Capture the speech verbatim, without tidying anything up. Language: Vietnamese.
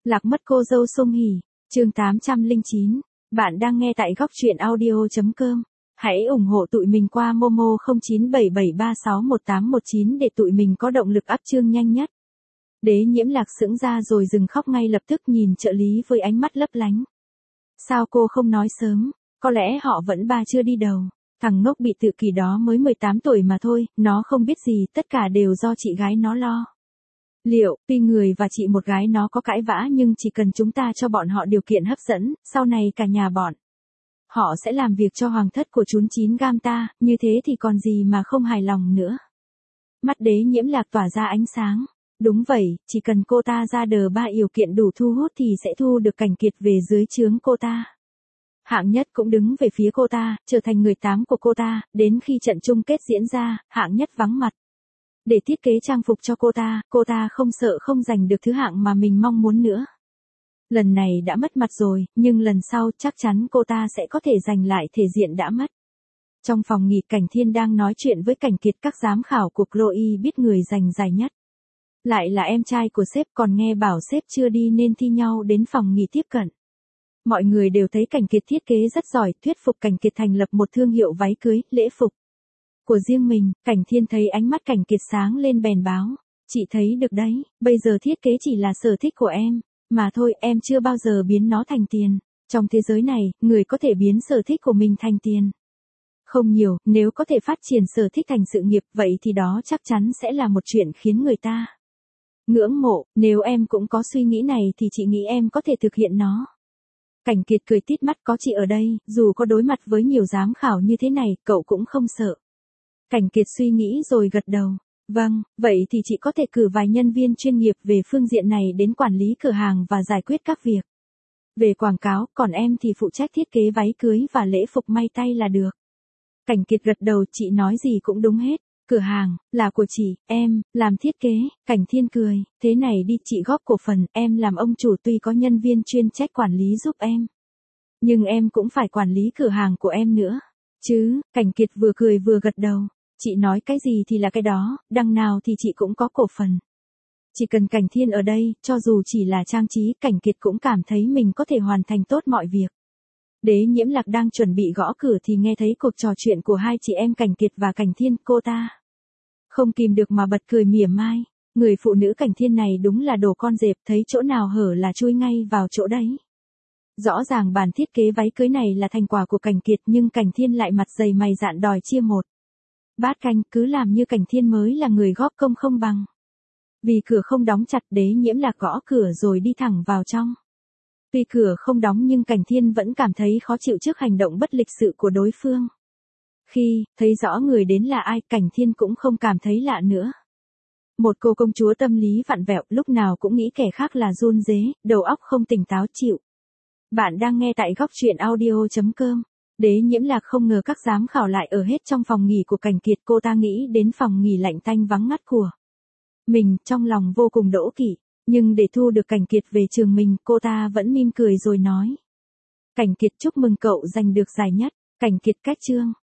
Lạc mất cô dâu Song Hỷ, chương tám trăm lẻ chín. Bạn đang nghe tại góc truyện audio chấm com. Hãy ủng hộ tụi mình qua Momo không chín bảy bảy ba sáu một tám một chín để tụi mình có động lực up chương nhanh nhất. Đế Nhiễm Lạc sững ra rồi dừng khóc ngay lập tức, nhìn trợ lý với ánh mắt lấp lánh. Sao cô không nói sớm, có lẽ họ vẫn ba chưa đi đầu. Thằng ngốc bị tự kỷ đó mới mười tám tuổi mà thôi, nó không biết gì, tất cả đều do chị gái nó lo. Liệu, tuy người và chị một gái nó có cãi vã nhưng chỉ cần chúng ta cho bọn họ điều kiện hấp dẫn, sau này cả nhà bọn họ sẽ làm việc cho hoàng thất của chúng chín gam ta, như thế thì còn gì mà không hài lòng nữa. Mắt Đế Nhiễm Lạc tỏa ra ánh sáng. Đúng vậy, chỉ cần cô ta ra đờ ba điều kiện đủ thu hút thì sẽ thu được Cảnh Kiệt về dưới trướng cô ta. Hạng Nhất cũng đứng về phía cô ta, trở thành người tám của cô ta, đến khi trận chung kết diễn ra, Hạng Nhất vắng mặt. Để thiết kế trang phục cho cô ta, cô ta không sợ không giành được thứ hạng mà mình mong muốn nữa. Lần này đã mất mặt rồi, nhưng lần sau chắc chắn cô ta sẽ có thể giành lại thể diện đã mất. Trong phòng nghỉ, Cảnh Thiên đang nói chuyện với Cảnh Kiệt. Các giám khảo của Chloe biết người giành giải nhất lại là em trai của sếp, còn nghe bảo sếp chưa đi nên thi nhau đến phòng nghỉ tiếp cận. Mọi người đều thấy Cảnh Kiệt thiết kế rất giỏi, thuyết phục Cảnh Kiệt thành lập một thương hiệu váy cưới, lễ phục của riêng mình. Cảnh Thiên thấy ánh mắt Cảnh Kiệt sáng lên bèn báo. Chị thấy được đấy, bây giờ thiết kế chỉ là sở thích của em, mà thôi, em chưa bao giờ biến nó thành tiền. Trong thế giới này, người có thể biến sở thích của mình thành tiền không nhiều, nếu có thể phát triển sở thích thành sự nghiệp, vậy thì đó chắc chắn sẽ là một chuyện khiến người ta ngưỡng mộ. Nếu em cũng có suy nghĩ này thì chị nghĩ em có thể thực hiện nó. Cảnh Kiệt cười tít mắt, có chị ở đây, dù có đối mặt với nhiều giám khảo như thế này, cậu cũng không sợ. Cảnh Kiệt suy nghĩ rồi gật đầu. Vâng, vậy thì chị có thể cử vài nhân viên chuyên nghiệp về phương diện này đến quản lý cửa hàng và giải quyết các việc về quảng cáo, còn em thì phụ trách thiết kế váy cưới và lễ phục may tay là được. Cảnh Kiệt gật đầu, chị nói gì cũng đúng hết. Cửa hàng là của chị, em làm thiết kế. Cảnh Thiên cười, thế này đi, chị góp cổ phần, em làm ông chủ, tuy có nhân viên chuyên trách quản lý giúp em, nhưng em cũng phải quản lý cửa hàng của em nữa chứ. Cảnh Kiệt vừa cười vừa gật đầu. Chị nói cái gì thì là cái đó, đằng nào thì chị cũng có cổ phần. Chỉ cần Cảnh Thiên ở đây, cho dù chỉ là trang trí, Cảnh Kiệt cũng cảm thấy mình có thể hoàn thành tốt mọi việc. Đế Nhiễm Lạc đang chuẩn bị gõ cửa thì nghe thấy cuộc trò chuyện của hai chị em Cảnh Kiệt và Cảnh Thiên. Cô ta không kìm được mà bật cười mỉa mai. Người phụ nữ Cảnh Thiên này đúng là đồ con dẹp, thấy chỗ nào hở là chui ngay vào chỗ đấy. Rõ ràng bản thiết kế váy cưới này là thành quả của Cảnh Kiệt, nhưng Cảnh Thiên lại mặt dày mày dạn đòi chia một bát canh, cứ làm như Cảnh Thiên mới là người góp công không bằng. Vì cửa không đóng chặt, Đế Nhiễm Lạc gõ cửa rồi đi thẳng vào trong. Tuy cửa không đóng nhưng Cảnh Thiên vẫn cảm thấy khó chịu trước hành động bất lịch sự của đối phương. Khi thấy rõ người đến là ai, Cảnh Thiên cũng không cảm thấy lạ nữa. Một cô công chúa tâm lý vặn vẹo, lúc nào cũng nghĩ kẻ khác là run rế, đầu óc không tỉnh táo chịu. Bạn đang nghe tại góc truyện audio chấm com. Đế Nhiễm Lạc không ngờ các giám khảo lại ở hết trong phòng nghỉ của Cảnh Kiệt. Cô ta nghĩ đến phòng nghỉ lạnh tanh vắng ngắt của mình, trong lòng vô cùng đố kỵ. Nhưng để thu được Cảnh Kiệt về trường mình, cô ta vẫn mỉm cười rồi nói. Cảnh Kiệt, chúc mừng cậu giành được giải nhất. Cảnh Kiệt cách chương.